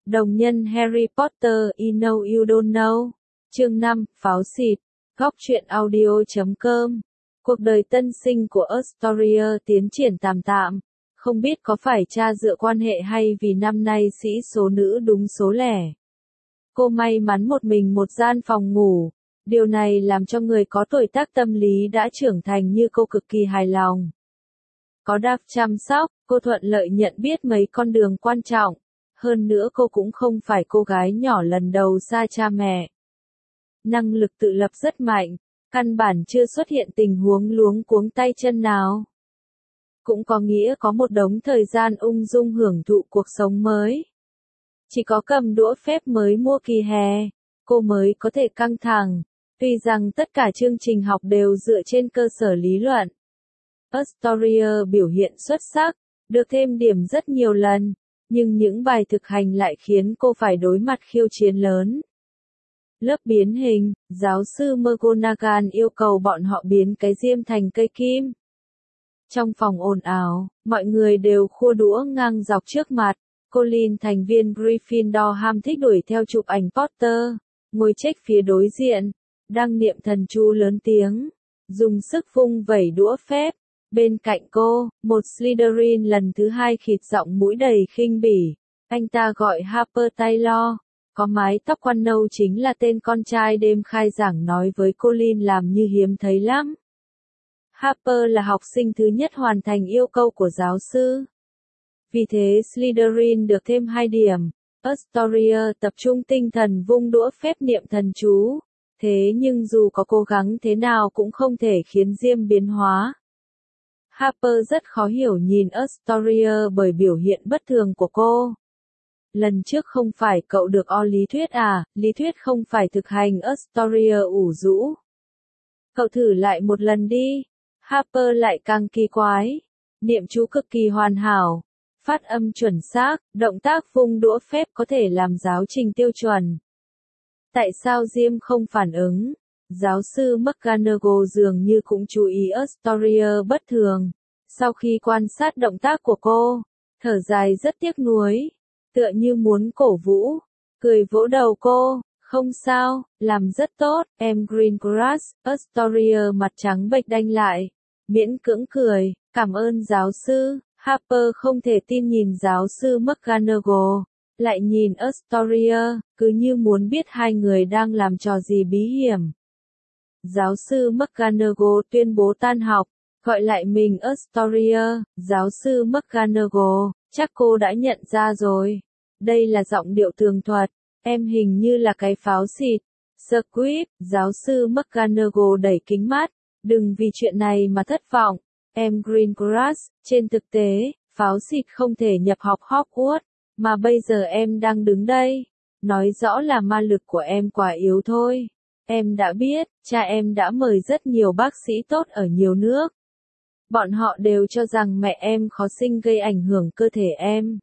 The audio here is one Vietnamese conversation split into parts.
Đồng nhân Harry Potter You Know You Don't Know. Chương 5, Pháo xịt. Góc truyện audio.com. Cuộc đời tân sinh của Astoria tiến triển tạm tạm. Không biết có phải cha dựa quan hệ hay vì năm nay sĩ số nữ đúng số lẻ. Cô may mắn một mình một gian phòng ngủ. Điều này làm cho người có tuổi tác tâm lý đã trưởng thành như cô cực kỳ hài lòng. Có Dave chăm sóc, cô thuận lợi nhận biết mấy con đường quan trọng. Hơn nữa cô cũng không phải cô gái nhỏ lần đầu xa cha mẹ. Năng lực tự lập rất mạnh, căn bản chưa xuất hiện tình huống luống cuống tay chân nào. Cũng có nghĩa có một đống thời gian ung dung hưởng thụ cuộc sống mới. Chỉ có cầm đũa phép mới mua kỳ hè, cô mới có thể căng thẳng, tuy rằng tất cả chương trình học đều dựa trên cơ sở lý luận. Astoria biểu hiện xuất sắc, được thêm điểm rất nhiều lần, nhưng những bài thực hành lại khiến cô phải đối mặt khiêu chiến lớn. Lớp biến hình, giáo sư McGonagall yêu cầu bọn họ biến cái diêm thành cây kim. Trong phòng ồn ào, mọi người đều khua đũa ngang dọc trước mặt. Colin thành viên Gryffindor ham thích đuổi theo chụp ảnh Potter, ngồi chếch phía đối diện, đang niệm thần chú lớn tiếng, dùng sức vung vẩy đũa phép. Bên cạnh cô, một Slytherin lần thứ hai khịt giọng mũi đầy khinh bỉ. Anh ta gọi Harper Taylor, có mái tóc quăn nâu chính là tên con trai đêm khai giảng nói với Colin làm như hiếm thấy lắm. Harper là học sinh thứ nhất hoàn thành yêu cầu của giáo sư. Vì thế Slytherin được thêm 2 điểm. Astoria tập trung tinh thần vung đũa phép niệm thần chú. Thế nhưng dù có cố gắng thế nào cũng không thể khiến diêm biến hóa. Harper rất khó hiểu nhìn Astoria bởi biểu hiện bất thường của cô. Lần trước không phải cậu được lý thuyết à, lý thuyết không phải thực hành. Astoria ủ rũ. Cậu thử lại một lần đi. Harper lại càng kỳ quái. Niệm chú cực kỳ hoàn hảo. Phát âm chuẩn xác, động tác vung đũa phép có thể làm giáo trình tiêu chuẩn. Tại sao diêm không phản ứng? Giáo sư McGonagall dường như cũng chú ý Astoria bất thường. Sau khi quan sát động tác của cô, thở dài rất tiếc nuối, tựa như muốn cổ vũ, cười vỗ đầu cô, không sao, làm rất tốt, em Greengrass. Astoria mặt trắng bệch đanh lại, miễn cưỡng cười, cảm ơn giáo sư. Harper không thể tin nhìn giáo sư McGonagall, lại nhìn Astoria, cứ như muốn biết hai người đang làm trò gì bí hiểm. Giáo sư McGonagall tuyên bố tan học, gọi lại mình Astoria. Giáo sư McGonagall, chắc cô đã nhận ra rồi. Đây là giọng điệu tường thuật, em hình như là cái pháo xịt. Squib, giáo sư McGonagall đẩy kính mắt, đừng vì chuyện này mà thất vọng. Em Greengrass, trên thực tế, pháo xịt không thể nhập học Hogwarts, mà bây giờ em đang đứng đây. Nói rõ là ma lực của em quá yếu thôi. Em đã biết, cha em đã mời rất nhiều bác sĩ tốt ở nhiều nước. Bọn họ đều cho rằng mẹ em khó sinh gây ảnh hưởng cơ thể em.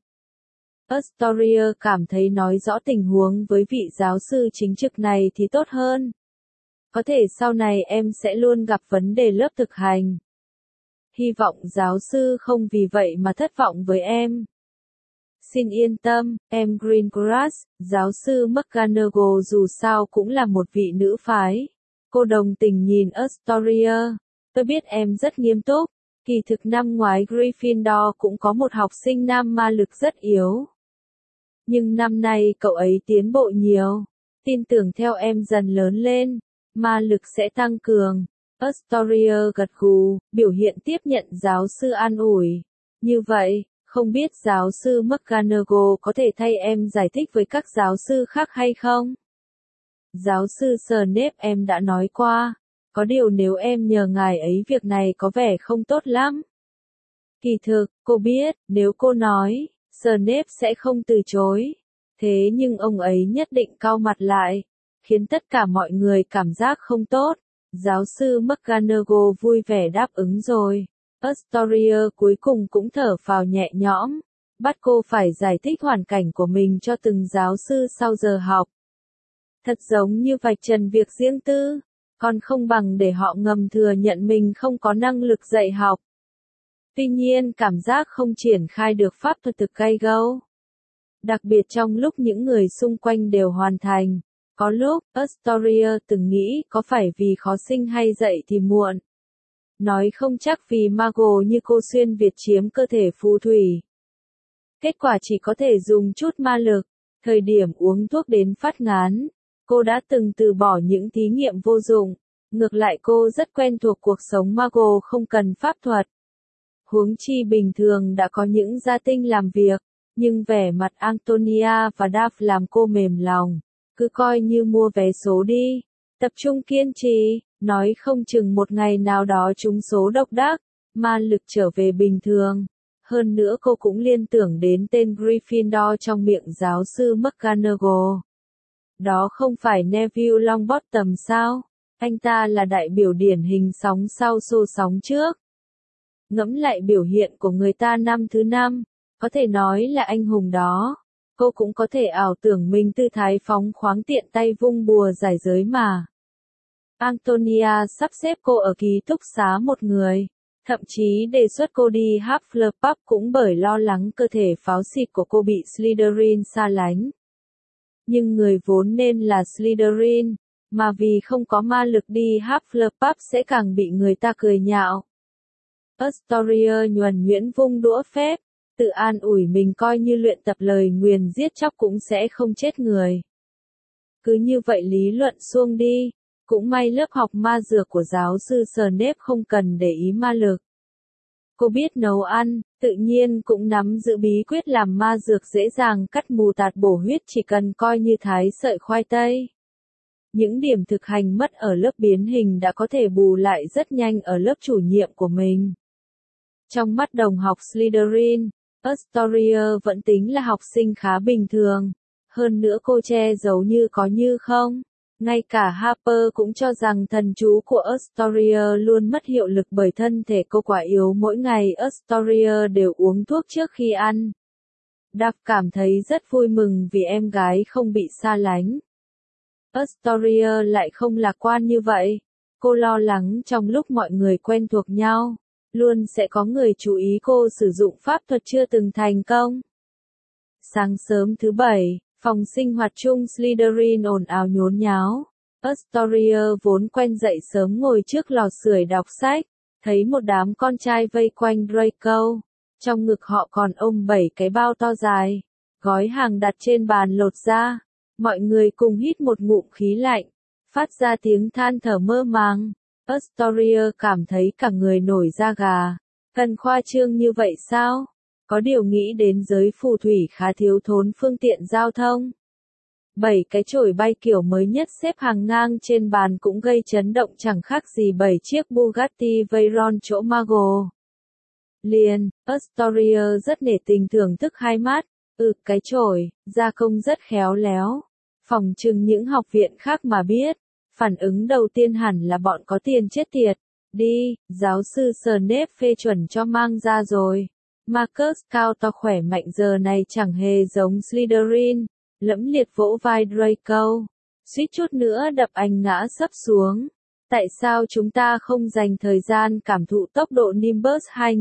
Astoria cảm thấy nói rõ tình huống với vị giáo sư chính trực này thì tốt hơn. Có thể sau này em sẽ luôn gặp vấn đề lớp thực hành. Hy vọng giáo sư không vì vậy mà thất vọng với em. Xin yên tâm, em Greengrass. Giáo sư McGonagall dù sao cũng là một vị nữ phái. Cô đồng tình nhìn Astoria. Tôi biết em rất nghiêm túc. Kỳ thực năm ngoái Gryffindor cũng có một học sinh nam ma lực rất yếu. Nhưng năm nay cậu ấy tiến bộ nhiều. Tin tưởng theo em dần lớn lên, ma lực sẽ tăng cường. Astoria gật gù, biểu hiện tiếp nhận giáo sư an ủi. Như vậy, không biết giáo sư McGonagall có thể thay em giải thích với các giáo sư khác hay không? Giáo sư Snape em đã nói qua. Có điều nếu em nhờ ngài ấy việc này có vẻ không tốt lắm. Kỳ thực, cô biết, nếu cô nói, Snape sẽ không từ chối. Thế nhưng ông ấy nhất định cau mặt lại, khiến tất cả mọi người cảm giác không tốt. Giáo sư McGonagall vui vẻ đáp ứng rồi. Astoria cuối cùng cũng thở phào nhẹ nhõm, bắt cô phải giải thích hoàn cảnh của mình cho từng giáo sư sau giờ học. Thật giống như vạch trần việc riêng tư, còn không bằng để họ ngầm thừa nhận mình không có năng lực dạy học. Tuy nhiên cảm giác không triển khai được pháp thuật thực gay go. Đặc biệt trong lúc những người xung quanh đều hoàn thành. Có lúc, Astoria từng nghĩ có phải vì khó sinh hay dậy thì muộn. Nói không chắc vì Mago như cô xuyên Việt chiếm cơ thể phù thủy. Kết quả chỉ có thể dùng chút ma lực. Thời điểm uống thuốc đến phát ngán, cô đã từng từ bỏ những thí nghiệm vô dụng. Ngược lại cô rất quen thuộc cuộc sống Mago không cần pháp thuật. Huống chi bình thường đã có những gia tinh làm việc, nhưng vẻ mặt Antonia và Dav làm cô mềm lòng. Cứ coi như mua vé số đi. Tập trung kiên trì, nói không chừng một ngày nào đó trúng số độc đắc, ma lực trở về bình thường. Hơn nữa cô cũng liên tưởng đến tên Gryffindor trong miệng giáo sư McGonagall. Đó không phải Neville Longbottom sao? Anh ta là đại biểu điển hình sóng sau xô sóng trước. Ngẫm lại biểu hiện của người ta năm thứ 5, có thể nói là anh hùng đó. Cô cũng có thể ảo tưởng mình tư thái phóng khoáng tiện tay vung bùa giải giới mà. Antonia sắp xếp cô ở ký túc xá một người. Thậm chí đề xuất cô đi Hufflepuff cũng bởi lo lắng cơ thể pháo xịt của cô bị Slytherin xa lánh. Nhưng người vốn nên là Slytherin, mà vì không có ma lực đi Hufflepuff sẽ càng bị người ta cười nhạo. Astoria nhuần nhuyễn vung đũa phép, tự an ủi mình coi như luyện tập lời nguyền giết chóc cũng sẽ không chết người. Cứ như vậy lý luận suông đi. Cũng may lớp học ma dược của giáo sư Snape không cần để ý ma lực. Cô biết nấu ăn, tự nhiên cũng nắm giữ bí quyết làm ma dược dễ dàng cắt mù tạt bổ huyết chỉ cần coi như thái sợi khoai tây. Những điểm thực hành mất ở lớp biến hình đã có thể bù lại rất nhanh ở lớp chủ nhiệm của mình. Trong mắt đồng học Slytherin, Astoria vẫn tính là học sinh khá bình thường. Hơn nữa cô che giấu như có như không. Ngay cả Harper cũng cho rằng thần chú của Astoria luôn mất hiệu lực bởi thân thể cô quá yếu, mỗi ngày Astoria đều uống thuốc trước khi ăn. Dav cảm thấy rất vui mừng vì em gái không bị xa lánh. Astoria lại không lạc quan như vậy. Cô lo lắng trong lúc mọi người quen thuộc nhau, luôn sẽ có người chú ý cô sử dụng pháp thuật chưa từng thành công. Sáng sớm thứ 7, phòng sinh hoạt chung Slytherin ồn ào nhốn nháo. Astoria vốn quen dậy sớm ngồi trước lò sưởi đọc sách, thấy một đám con trai vây quanh Draco. Trong ngực họ còn ôm 7 cái bao to dài, gói hàng đặt trên bàn lột ra. Mọi người cùng hít một ngụm khí lạnh, phát ra tiếng than thở mơ màng. Astoria cảm thấy cả người nổi da gà. Cần khoa trương như vậy sao? Có điều nghĩ đến giới phù thủy khá thiếu thốn phương tiện giao thông. 7 cái chổi bay kiểu mới nhất xếp hàng ngang trên bàn cũng gây chấn động chẳng khác gì 7 chiếc Bugatti Veyron chỗ Mago. Liền, Astoria rất nể tình thưởng thức hai mắt. Cái chổi, gia công rất khéo léo. Phòng trừng những học viện khác mà biết. Phản ứng đầu tiên hẳn là bọn có tiền chết tiệt. Đi, giáo sư Snape phê chuẩn cho mang ra rồi. Marcus cao to khỏe mạnh giờ này chẳng hề giống Slytherin, lẫm liệt vỗ vai Draco, suýt chút nữa đập anh ngã sấp xuống. Tại sao chúng ta không dành thời gian cảm thụ tốc độ Nimbus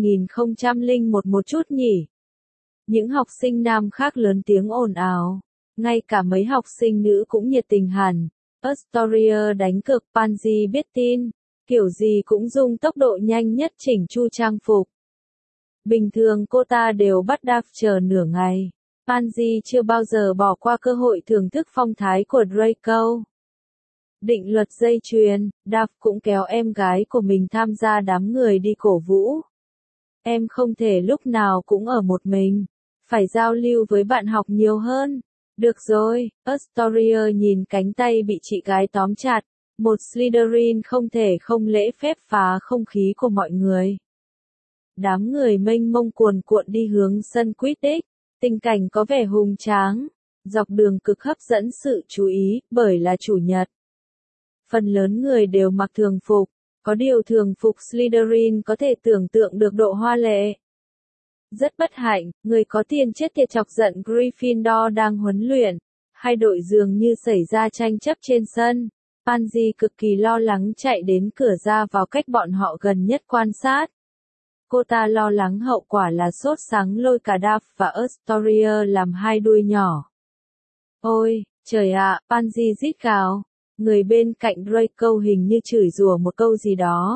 2001 một chút nhỉ? Những học sinh nam khác lớn tiếng ồn ào, ngay cả mấy học sinh nữ cũng nhiệt tình hẳn. Astoria đánh cược Pansy biết tin, kiểu gì cũng dùng tốc độ nhanh nhất chỉnh chu trang phục. Bình thường cô ta đều bắt Dav chờ nửa ngày. Pansy chưa bao giờ bỏ qua cơ hội thưởng thức phong thái của Draco. Định luật dây chuyền, Dav cũng kéo em gái của mình tham gia đám người đi cổ vũ. Em không thể lúc nào cũng ở một mình, phải giao lưu với bạn học nhiều hơn. Được rồi, Astoria nhìn cánh tay bị chị gái tóm chặt, một Slytherin không thể không lễ phép phá không khí của mọi người. Đám người mênh mông cuồn cuộn đi hướng sân Quidditch, tình cảnh có vẻ hùng tráng, dọc đường cực hấp dẫn sự chú ý, bởi là chủ nhật. Phần lớn người đều mặc thường phục, có điều thường phục Slytherin có thể tưởng tượng được độ hoa lệ. Rất bất hạnh, người có tiền chết tiệt chọc giận Gryffindor đang huấn luyện, hai đội dường như xảy ra tranh chấp trên sân. Pansy cực kỳ lo lắng chạy đến cửa ra vào cách bọn họ gần nhất quan sát. Cô ta lo lắng hậu quả là sốt sắng lôi cả Duff và Astoria làm hai đuôi nhỏ. Ôi, trời ạ, Pansy rít gào. Người bên cạnh Draco hình như chửi rủa một câu gì đó.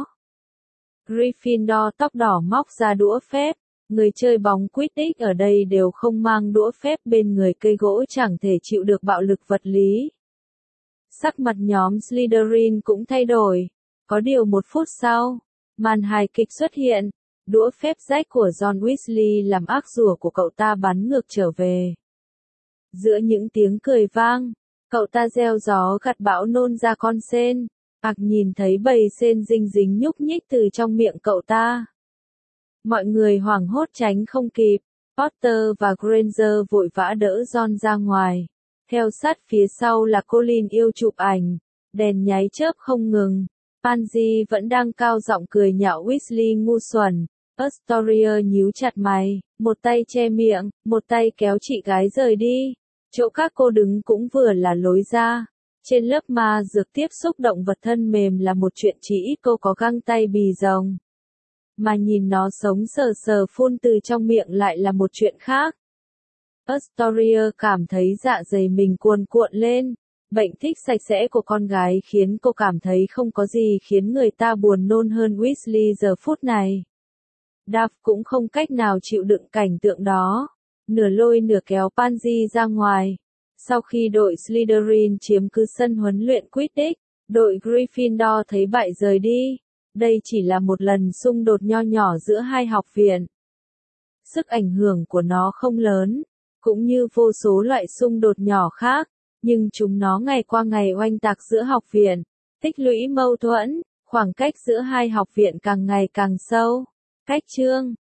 Gryffindor tóc đỏ móc ra đũa phép. Người chơi bóng Quidditch ở đây đều không mang đũa phép bên người, cây gỗ chẳng thể chịu được bạo lực vật lý. Sắc mặt nhóm Slytherin cũng thay đổi. Có điều 1 phút sau, màn hài kịch xuất hiện. Đũa phép rách của John Weasley làm ác rủa của cậu ta bắn ngược trở về. Giữa những tiếng cười vang, cậu ta gieo gió gặt bão nôn ra con sên. Nhìn thấy bầy sên dinh dính nhúc nhích từ trong miệng cậu ta. Mọi người hoảng hốt tránh không kịp. Potter và Granger vội vã đỡ John ra ngoài. Theo sát phía sau là Colin yêu chụp ảnh. Đèn nháy chớp không ngừng. Pansy vẫn đang cao giọng cười nhạo Weasley ngu xuẩn. Astoria nhíu chặt mày, một tay che miệng, một tay kéo chị gái rời đi. Chỗ các cô đứng cũng vừa là lối ra. Trên lớp ma dược tiếp xúc động vật thân mềm là một chuyện chỉ ít cô có găng tay bì rồng. Mà nhìn nó sống sờ sờ phun từ trong miệng lại là một chuyện khác. Astoria cảm thấy dạ dày mình cuồn cuộn lên. Bệnh thích sạch sẽ của con gái khiến cô cảm thấy không có gì khiến người ta buồn nôn hơn Weasley giờ phút này. Duff cũng không cách nào chịu đựng cảnh tượng đó. Nửa lôi nửa kéo Pansy ra ngoài. Sau khi đội Slytherin chiếm cứ sân huấn luyện Quidditch, đội Gryffindor thấy bại rời đi. Đây chỉ là một lần xung đột nho nhỏ giữa hai học viện. Sức ảnh hưởng của nó không lớn, cũng như vô số loại xung đột nhỏ khác, nhưng chúng nó ngày qua ngày oanh tạc giữa học viện, tích lũy mâu thuẫn, khoảng cách giữa hai học viện càng ngày càng sâu. Cách chương